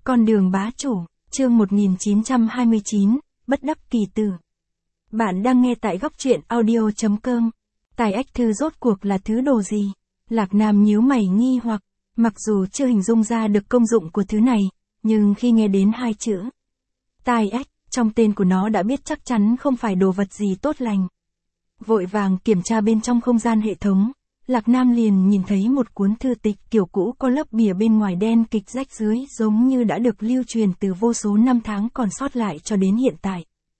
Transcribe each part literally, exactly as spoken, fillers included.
Con đường bá chủ, chương một nghìn chín trăm hai mươi chín, bất đắc kỳ tử. Bạn đang nghe tại góc truyện audio chấm com. Tài ách thư rốt cuộc là thứ đồ gì? Lạc Nam nhíu mày nghi hoặc, mặc dù chưa hình dung ra được công dụng của thứ này, nhưng khi nghe đến hai chữ tài ách, trong tên của nó đã biết chắc chắn không phải đồ vật gì tốt lành. Vội vàng kiểm tra bên trong không gian hệ thống, Lạc Nam liền nhìn thấy một cuốn thư tịch kiểu cũ có lớp bìa bên ngoài đen kịch rách dưới giống như đã được lưu truyền từ vô số năm tháng còn sót lại cho đến hiện tại.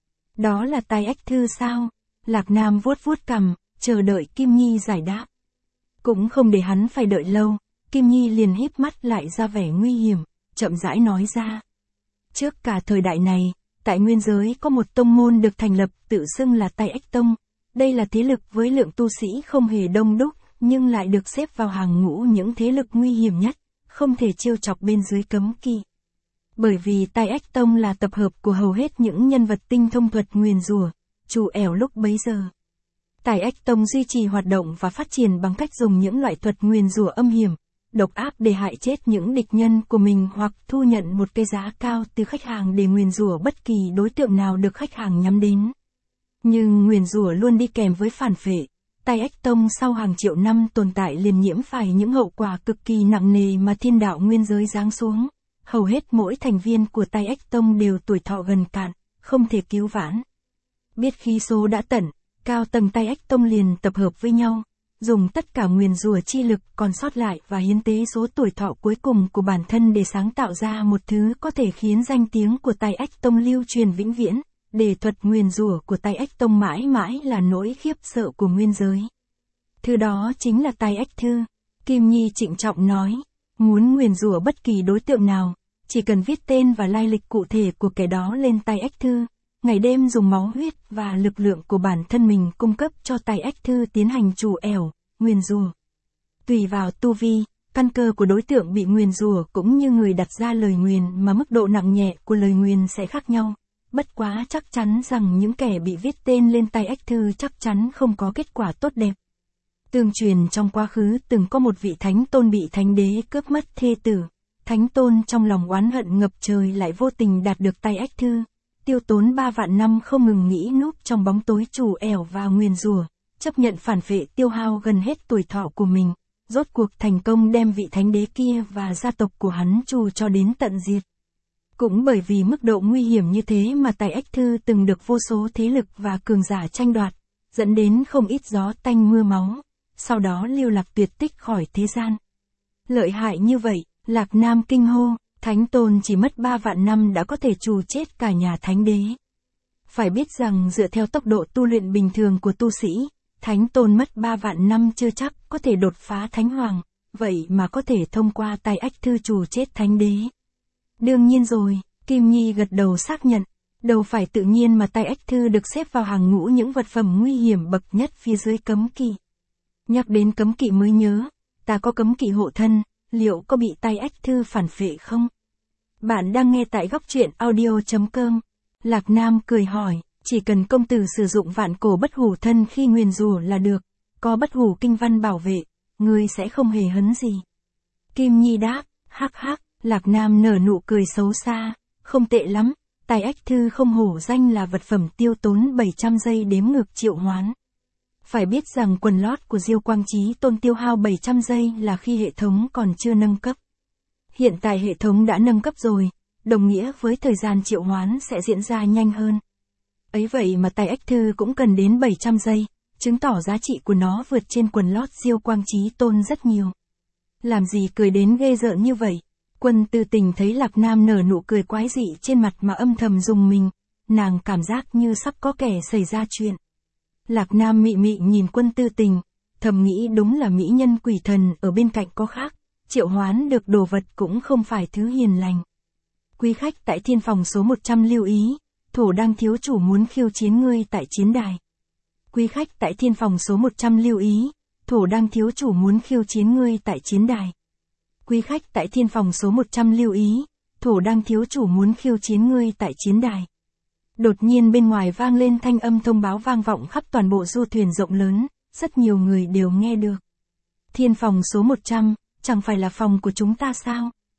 Đó là tài ách thư sao? Lạc Nam vuốt vuốt cằm, chờ đợi Kim Nhi giải đáp. Cũng không để hắn phải đợi lâu, Kim Nhi liền híp mắt lại ra vẻ nguy hiểm, chậm rãi nói ra. Trước cả thời đại này, tại nguyên giới có một tông môn được thành lập tự xưng là Tài Ách Tông. Đây là thế lực với lượng tu sĩ không hề đông đúc, nhưng lại được xếp vào hàng ngũ những thế lực nguy hiểm nhất, không thể trêu chọc bên dưới cấm kỵ. Bởi vì Tài Ách Tông là tập hợp của hầu hết những nhân vật tinh thông thuật nguyền rủa, chủ ẻo lúc bấy giờ. Tài Ách Tông duy trì hoạt động và phát triển bằng cách dùng những loại thuật nguyền rủa âm hiểm, độc ác để hại chết những địch nhân của mình hoặc thu nhận một cái giá cao từ khách hàng để nguyền rủa bất kỳ đối tượng nào được khách hàng nhắm đến. Nhưng nguyền rủa luôn đi kèm với phản phệ. Tài Ách Tông sau hàng triệu năm tồn tại liền nhiễm phải những hậu quả cực kỳ nặng nề mà thiên đạo nguyên giới giáng xuống. Hầu hết mỗi thành viên của Tài Ách Tông đều tuổi thọ gần cạn, không thể cứu vãn. Biết khí số đã tận, cao tầng Tài Ách Tông liền tập hợp với nhau, dùng tất cả nguyền rủa chi lực còn sót lại và hiến tế số tuổi thọ cuối cùng của bản thân để sáng tạo ra một thứ có thể khiến danh tiếng của Tài Ách Tông lưu truyền vĩnh viễn. Để thuật nguyền rủa của Tài Ách Tông mãi mãi là nỗi khiếp sợ của nguyên giới. Thứ đó chính là Tài Ách Thư. Kim Nhi trịnh trọng nói, muốn nguyền rủa bất kỳ đối tượng nào, chỉ cần viết tên và lai lịch cụ thể của kẻ đó lên Tài Ách Thư, ngày đêm dùng máu huyết và lực lượng của bản thân mình cung cấp cho Tài Ách Thư tiến hành trù ẻo, nguyền rủa. Tùy vào tu vi, căn cơ của đối tượng bị nguyền rủa cũng như người đặt ra lời nguyền mà mức độ nặng nhẹ của lời nguyền sẽ khác nhau. Bất quá chắc chắn rằng những kẻ bị viết tên lên Tài Ách Thư chắc chắn không có kết quả tốt đẹp. Tương truyền trong quá khứ từng có một vị thánh tôn bị thánh đế cướp mất thê tử. Thánh tôn trong lòng oán hận ngập trời lại vô tình đạt được Tài Ách Thư. Tiêu tốn ba vạn năm không ngừng nghĩ núp trong bóng tối trù ẻo và nguyền rủa, chấp nhận phản phệ tiêu hao gần hết tuổi thọ của mình. Rốt cuộc thành công đem vị thánh đế kia và gia tộc của hắn trù cho đến tận diệt. Cũng bởi vì mức độ nguy hiểm như thế mà Tài Ách Thư từng được vô số thế lực và cường giả tranh đoạt, dẫn đến không ít gió tanh mưa máu, sau đó lưu lạc tuyệt tích khỏi thế gian. Lợi hại như vậy, Lạc Nam kinh hô, Thánh Tôn chỉ mất ba vạn năm đã có thể trù chết cả nhà Thánh Đế. Phải biết rằng dựa theo tốc độ tu luyện bình thường của tu sĩ, Thánh Tôn mất ba vạn năm chưa chắc có thể đột phá Thánh Hoàng, vậy mà có thể thông qua Tài Ách Thư trù chết Thánh Đế. Đương nhiên rồi, Kim Nhi gật đầu xác nhận, đâu phải tự nhiên mà Tài Ách Thư được xếp vào hàng ngũ những vật phẩm nguy hiểm bậc nhất phía dưới cấm kỵ. Nhắc đến cấm kỵ mới nhớ, ta có cấm kỵ hộ thân, liệu có bị Tài Ách Thư phản phệ không? Bạn đang nghe tại góc truyện audio chấm com. Lạc Nam cười hỏi, chỉ cần công tử sử dụng vạn cổ bất hủ thân khi nguyền rủa là được, có bất hủ kinh văn bảo vệ, ngươi sẽ không hề hấn gì. Kim Nhi đáp, hắc hắc. Lạc Nam nở nụ cười xấu xa, không tệ lắm, Tài Ách Thư không hổ danh là vật phẩm tiêu tốn bảy trăm giây đếm ngược triệu hoán. Phải biết rằng quần lót của Diêu Quang Chí Tôn tiêu hao bảy trăm giây là khi hệ thống còn chưa nâng cấp. Hiện tại hệ thống đã nâng cấp rồi, đồng nghĩa với thời gian triệu hoán sẽ diễn ra nhanh hơn. Ấy vậy mà Tài Ách Thư cũng cần đến bảy trăm giây, chứng tỏ giá trị của nó vượt trên quần lót Diêu Quang Chí Tôn rất nhiều. Làm gì cười đến ghê rợn như vậy? Quân Tư Tình thấy Lạc Nam nở nụ cười quái dị trên mặt mà âm thầm rùng mình, nàng cảm giác như sắp có kẻ xảy ra chuyện. Lạc Nam mị mị nhìn Quân Tư Tình, thầm nghĩ đúng là mỹ nhân quỷ thần ở bên cạnh có khác, triệu hoán được đồ vật cũng không phải thứ hiền lành. Quý khách tại thiên phòng số một trăm lưu ý, thổ đang thiếu chủ muốn khiêu chiến ngươi tại chiến đài. Quý khách tại thiên phòng số một trăm lưu ý, thổ đang thiếu chủ muốn khiêu chiến ngươi tại chiến đài. Quý khách tại thiên phòng số một trăm lưu ý, thổ đang thiếu chủ muốn khiêu chiến ngươi tại chiến đài. Đột nhiên bên ngoài vang lên thanh âm thông báo vang vọng khắp toàn bộ du thuyền rộng lớn, rất nhiều người đều nghe được. Thiên phòng số một trăm, chẳng phải là phòng của chúng ta sao?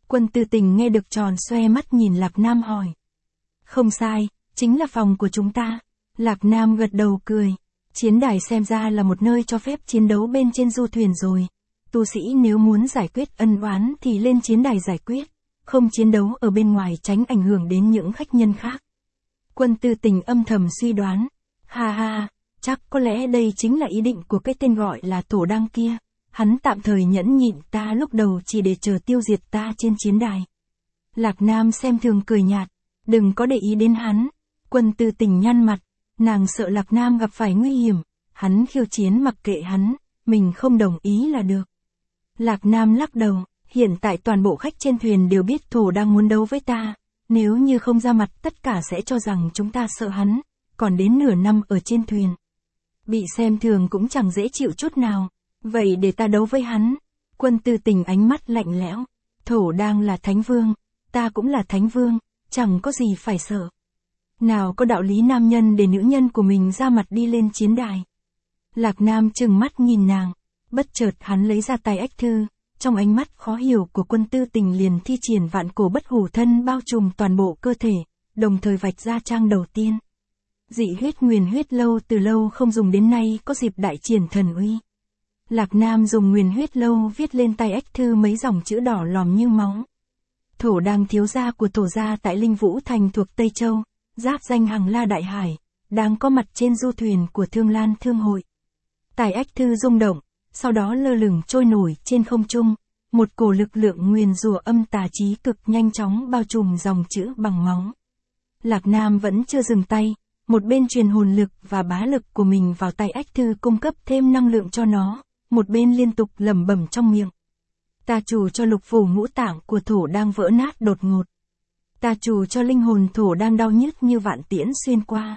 Quân Tư Tình nghe được tròn xoe mắt nhìn Lạc Nam hỏi. Không sai, chính là phòng của chúng ta. Lạc Nam gật đầu cười. Chiến đài xem ra là một nơi cho phép chiến đấu bên trên du thuyền rồi. Tu sĩ nếu muốn giải quyết ân oán thì lên chiến đài giải quyết, không chiến đấu ở bên ngoài tránh ảnh hưởng đến những khách nhân khác. Quân Tư Tình âm thầm suy đoán. Ha ha, chắc có lẽ đây chính là ý định của cái tên gọi là Thổ Đăng kia. Hắn tạm thời nhẫn nhịn ta lúc đầu chỉ để chờ tiêu diệt ta trên chiến đài. Lạc Nam xem thường cười nhạt. Đừng có để ý đến hắn. Quân Tư Tình nhăn mặt. Nàng sợ Lạc Nam gặp phải nguy hiểm. Hắn khiêu chiến mặc kệ hắn. Mình không đồng ý là được. Lạc Nam lắc đầu. Hiện tại toàn bộ khách trên thuyền đều biết Thổ đang muốn đấu với ta. Nếu như không ra mặt tất cả sẽ cho rằng chúng ta sợ hắn. Còn đến nửa năm ở trên thuyền. Bị xem thường cũng chẳng dễ chịu chút nào. Vậy để ta đấu với hắn. Quân Tư Tình ánh mắt lạnh lẽo. Thổ đang là thánh vương. Ta cũng là thánh vương. Chẳng có gì phải sợ. Nào có đạo lý nam nhân để nữ nhân của mình ra mặt đi lên chiến đài. Lạc Nam trừng mắt nhìn nàng. Bất chợt hắn lấy ra tài ách thư. Trong ánh mắt khó hiểu của Quân Tư Tình liền thi triển vạn cổ bất hủ thân bao trùm toàn bộ cơ thể. Đồng thời vạch ra trang đầu tiên. Dị huyết nguyền huyết lâu từ lâu không dùng đến nay có dịp đại triển thần uy. Lạc Nam dùng nguyền huyết lâu viết lên tay ách thư mấy dòng chữ đỏ lòm như máu. Thổ đang thiếu gia của Thổ gia tại Linh Vũ Thành thuộc Tây Châu, giáp danh Hằng La Đại Hải, đang có mặt trên du thuyền của Thương Lan Thương hội. Tài ách thư rung động, sau đó lơ lửng trôi nổi trên không trung, một cổ lực lượng nguyền rủa âm tà chí cực nhanh chóng bao trùm dòng chữ bằng máu. Lạc Nam vẫn chưa dừng tay, một bên truyền hồn lực và bá lực của mình vào tay ách thư cung cấp thêm năng lượng cho nó, một bên liên tục lẩm bẩm trong miệng. Ta chủ cho lục phủ ngũ tạng của Thổ đang vỡ nát đột ngột. Ta chủ cho linh hồn Thổ đang đau nhức như vạn tiễn xuyên qua.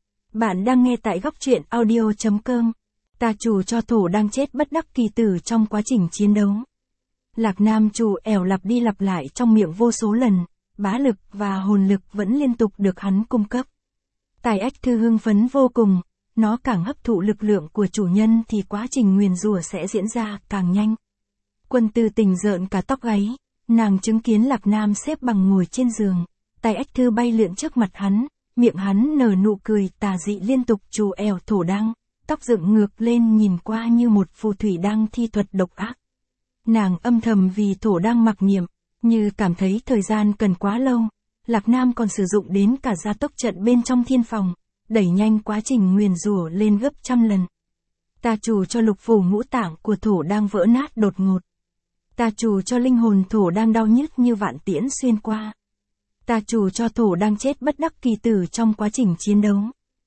Bạn đang nghe tại góc truyện audio chấm com. Ta chủ cho Thổ đang chết bất đắc kỳ tử trong quá trình chiến đấu. Lạc Nam chủ ẻo lặp đi lặp lại trong miệng vô số lần, bá lực và hồn lực vẫn liên tục được hắn cung cấp. Tài ách thư hưng phấn vô cùng, nó càng hấp thụ lực lượng của chủ nhân thì quá trình nguyền rủa sẽ diễn ra càng nhanh. Quân Tư Tình rợn cả tóc gáy, nàng chứng kiến Lạc Nam xếp bằng ngồi trên giường, tài ách thư bay lượn trước mặt hắn, miệng hắn nở nụ cười tà dị liên tục trù ẻo Thổ đang, tóc dựng ngược lên nhìn qua như một phù thủy đang thi thuật độc ác. Nàng âm thầm vì Thổ đang mặc niệm, như cảm thấy thời gian cần quá lâu, Lạc Nam còn sử dụng đến cả gia tốc trận bên trong thiên phòng, đẩy nhanh quá trình nguyền rủa lên gấp trăm lần. Ta chủ cho lục phủ ngũ tạng của Thổ đang vỡ nát đột ngột. Ta chủ cho linh hồn Thổ đang đau nhức như vạn tiễn xuyên qua. Ta chủ cho Thổ đang chết bất đắc kỳ tử trong quá trình chiến đấu.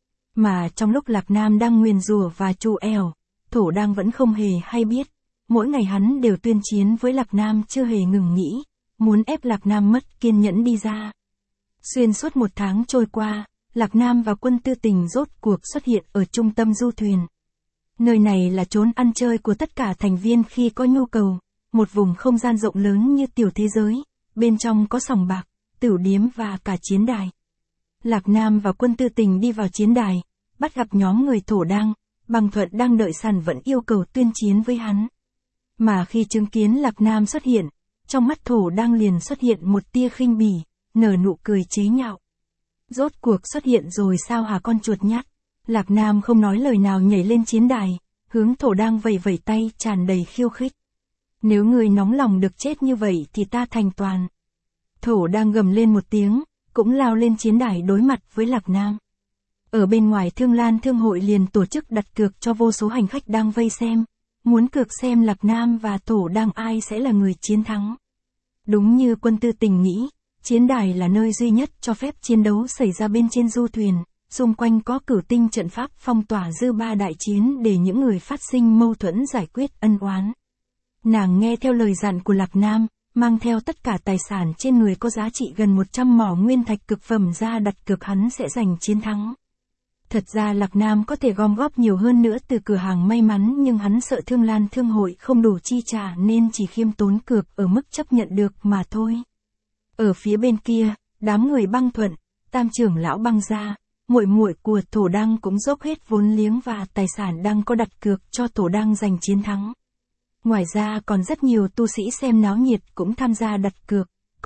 Mà trong lúc Lạc Nam đang nguyền rủa và trù ẻo, Thổ đang vẫn không hề hay biết. Mỗi ngày hắn đều tuyên chiến với Lạc Nam chưa hề ngừng nghỉ, muốn ép Lạc Nam mất kiên nhẫn đi ra. Xuyên suốt một tháng trôi qua, Lạc Nam và Quân Tư Tình rốt cuộc xuất hiện ở trung tâm du thuyền. Nơi này là chốn ăn chơi của tất cả thành viên khi có nhu cầu, một vùng không gian rộng lớn như tiểu thế giới, bên trong có sòng bạc, tửu điếm và cả chiến đài. Lạc Nam và Quân Tư Tình đi vào chiến đài, bắt gặp nhóm người Thổ đang, Bằng Thuận đang đợi sẵn vẫn yêu cầu tuyên chiến với hắn. Mà khi chứng kiến Lạc Nam xuất hiện, trong mắt Thổ đang liền xuất hiện một tia khinh bỉ, nở nụ cười chế nhạo. Rốt cuộc xuất hiện rồi sao hả con chuột nhắt? Lạc Nam không nói lời nào nhảy lên chiến đài, hướng Thổ đang vẩy vẩy tay tràn đầy khiêu khích. Nếu người nóng lòng được chết như vậy thì ta thành toàn. Thổ đang gầm lên một tiếng, cũng lao lên chiến đài đối mặt với Lạc Nam. Ở bên ngoài Thương Lan Thương hội liền tổ chức đặt cược cho vô số hành khách đang vây xem, muốn cược xem Lạc Nam và Thổ đang ai sẽ là người chiến thắng. Đúng như Quân Tư Tình nghĩ, chiến đài là nơi duy nhất cho phép chiến đấu xảy ra bên trên du thuyền, xung quanh có cửu tinh trận pháp phong tỏa dư ba đại chiến để những người phát sinh mâu thuẫn giải quyết ân oán. Nàng nghe theo lời dặn của Lạc Nam, mang theo tất cả tài sản trên người có giá trị gần một trăm mỏ nguyên thạch cực phẩm ra đặt cược hắn sẽ giành chiến thắng. Thật ra Lạc Nam có thể gom góp nhiều hơn nữa từ cửa hàng may mắn nhưng hắn sợ Thương Lan Thương hội không đủ chi trả nên chỉ khiêm tốn cược ở mức chấp nhận được mà thôi. Ở phía bên kia, đám người Băng Thuận, Tam trưởng lão Băng gia, muội muội của Thổ Đăng cũng dốc hết vốn liếng và tài sản đang có đặt cược cho Thổ Đăng giành chiến thắng. Ngoài ra còn rất nhiều tu sĩ xem náo nhiệt cũng tham gia đặt cược,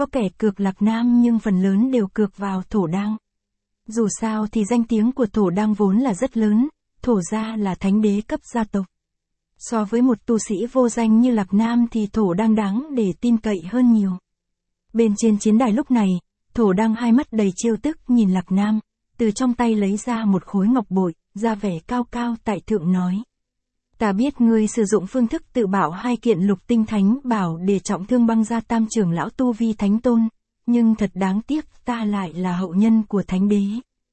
có kẻ cược Lạc Nam nhưng phần lớn đều cược vào Thổ Đăng. Dù sao thì danh tiếng của Thổ Đăng vốn là rất lớn, Thổ gia là thánh đế cấp gia tộc. So với một tu sĩ vô danh như Lạc Nam thì Thổ Đăng đáng để tin cậy hơn nhiều. Bên trên chiến đài lúc này, Thổ Đăng hai mắt đầy trêu tức nhìn Lạc Nam, từ trong tay lấy ra một khối ngọc bội, ra vẻ cao cao tại thượng nói. Ta biết ngươi sử dụng phương thức tự bảo hai kiện lục tinh thánh bảo để trọng thương Băng gia tam trưởng lão tu vi thánh tôn, nhưng thật đáng tiếc ta lại là hậu nhân của thánh đế.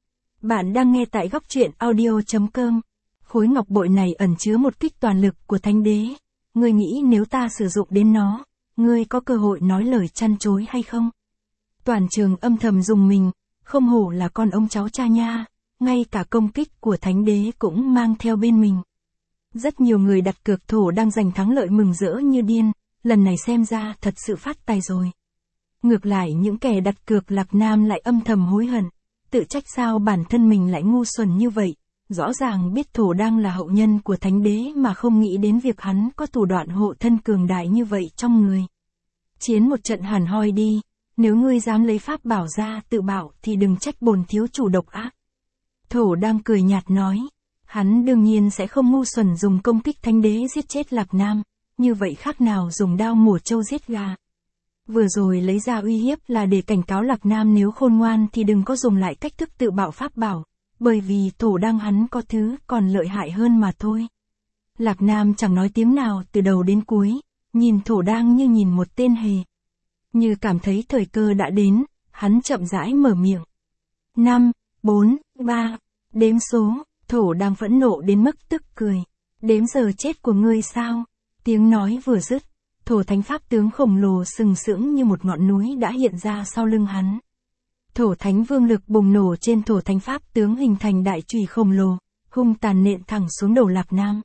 Bạn đang nghe tại góc truyện audio chấm com. Khối ngọc bội này ẩn chứa một kích toàn lực của thánh đế. Ngươi nghĩ nếu ta sử dụng đến nó, ngươi có cơ hội nói lời chăn chối hay không? Toàn trường âm thầm dùng mình, không hổ là con ông cháu cha nha, ngay cả công kích của thánh đế cũng mang theo bên mình. Rất nhiều người đặt cược Thổ đang giành thắng lợi mừng rỡ như điên, lần này xem ra thật sự phát tài rồi. Ngược lại những kẻ đặt cược Lạc Nam lại âm thầm hối hận, tự trách sao bản thân mình lại ngu xuẩn như vậy, rõ ràng biết Thổ đang là hậu nhân của thánh đế mà không nghĩ đến việc hắn có thủ đoạn hộ thân cường đại như vậy trong người. Chiến một trận hẳn hoi đi, nếu ngươi dám lấy pháp bảo ra tự bảo thì đừng trách bổn thiếu chủ độc ác. Thổ đang cười nhạt nói, hắn đương nhiên sẽ không ngu xuẩn dùng công kích thánh đế giết chết Lạc Nam, như vậy khác nào dùng đao mổ trâu giết gà. Vừa rồi lấy ra uy hiếp là để cảnh cáo Lạc Nam nếu khôn ngoan thì đừng có dùng lại cách thức tự bạo pháp bảo, bởi vì Thổ đang hắn có thứ còn lợi hại hơn mà thôi. Lạc Nam chẳng nói tiếng nào từ đầu đến cuối, nhìn Thổ đang như nhìn một tên hề. Như cảm thấy thời cơ đã đến, hắn chậm rãi mở miệng. năm, bốn, ba, đếm số, Thổ đang phẫn nộ đến mức tức cười. Đếm giờ chết của ngươi sao? Tiếng nói vừa dứt, Thổ thánh pháp tướng khổng lồ sừng sững như một ngọn núi đã hiện ra sau lưng hắn. Thổ thánh vương lực bùng nổ trên Thổ thánh pháp tướng hình thành đại chùy khổng lồ, hung tàn nện thẳng xuống đầu Lạc Nam.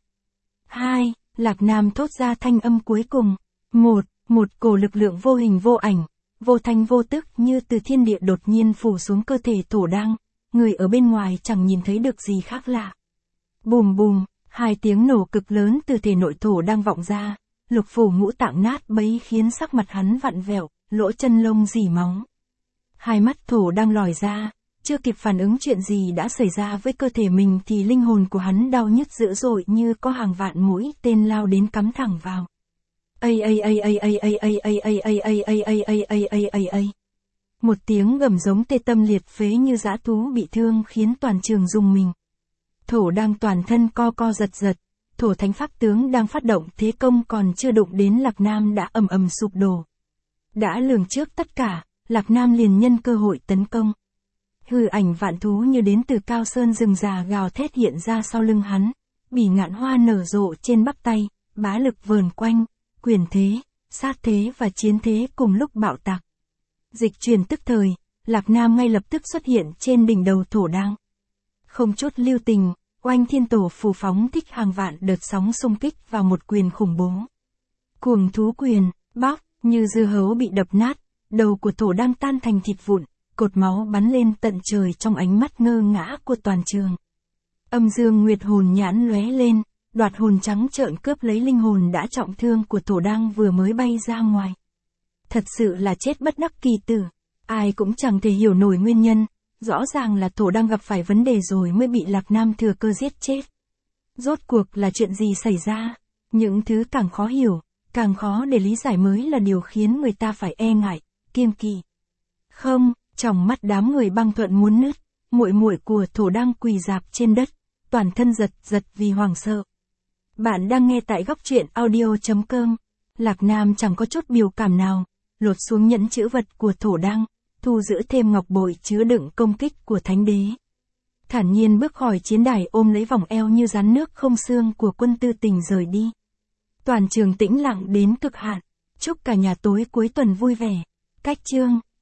Hai, Lạc Nam thốt ra thanh âm cuối cùng. Một, một cổ lực lượng vô hình vô ảnh, vô thanh vô tức như từ thiên địa đột nhiên phủ xuống cơ thể Thổ đang, người ở bên ngoài chẳng nhìn thấy được gì khác lạ. Bùm bùm, hai tiếng nổ cực lớn từ thể nội Thổ đang vọng ra, lục phủ ngũ tạng nát bấy khiến sắc mặt hắn vặn vẹo, lỗ chân lông rỉ máu. Hai mắt Thổ đang lòi ra, chưa kịp phản ứng chuyện gì đã xảy ra với cơ thể mình thì linh hồn của hắn đau nhức dữ dội như có hàng vạn mũi tên lao đến cắm thẳng vào. Ây ây ây ây ây ây ây ây ây ây ây ây ây ây ây ây ây ây. Một tiếng gầm giống tê tâm liệt phế như dã thú bị thương khiến toàn trường rung mình. Thổ đang toàn thân co co giật giật, Thổ thánh pháp tướng đang phát động thế công còn chưa đụng đến Lạc Nam đã ầm ầm sụp đổ. Đã lường trước tất cả, Lạc Nam liền nhân cơ hội tấn công. Hư ảnh vạn thú như đến từ cao sơn rừng già gào thét hiện ra sau lưng hắn, bỉ ngạn hoa nở rộ trên bắp tay, bá lực vờn quanh, quyền thế, sát thế và chiến thế cùng lúc bạo tạc. Dịch chuyển tức thời, Lạc Nam ngay lập tức xuất hiện trên đỉnh đầu Thổ đang. Không chút lưu tình, Oanh Thiên Tổ phù phóng thích hàng vạn đợt sóng xung kích vào một quyền khủng bố. Cuồng thú quyền, bóc, như dưa hấu bị đập nát, đầu của Thổ đang tan thành thịt vụn, cột máu bắn lên tận trời trong ánh mắt ngơ ngã của toàn trường. Âm dương nguyệt hồn nhãn lóe lên, đoạt hồn trắng trợn cướp lấy linh hồn đã trọng thương của Thổ đang vừa mới bay ra ngoài. Thật sự là chết bất đắc kỳ tử, ai cũng chẳng thể hiểu nổi nguyên nhân, rõ ràng là Thổ đang gặp phải vấn đề rồi mới bị Lạc Nam thừa cơ giết chết. Rốt cuộc là chuyện gì xảy ra? Những thứ càng khó hiểu, càng khó để lý giải mới là điều khiến người ta phải e ngại, kiêng kỵ. Không, trong mắt đám người Băng Thuận muốn nứt, muội muội của Thổ đang quỳ rạp trên đất, toàn thân giật giật vì hoảng sợ. Bạn đang nghe tại góc truyện audio chấm com. Lạc Nam chẳng có chút biểu cảm nào, lột xuống nhẫn chữ vật của Thổ đang, thu giữ thêm ngọc bội chứa đựng công kích của thánh đế. Thản nhiên bước khỏi chiến đài ôm lấy vòng eo như rắn nước không xương của Quân Tư Tình rời đi. Toàn trường tĩnh lặng đến cực hạn, chúc cả nhà tối cuối tuần vui vẻ. Cách chương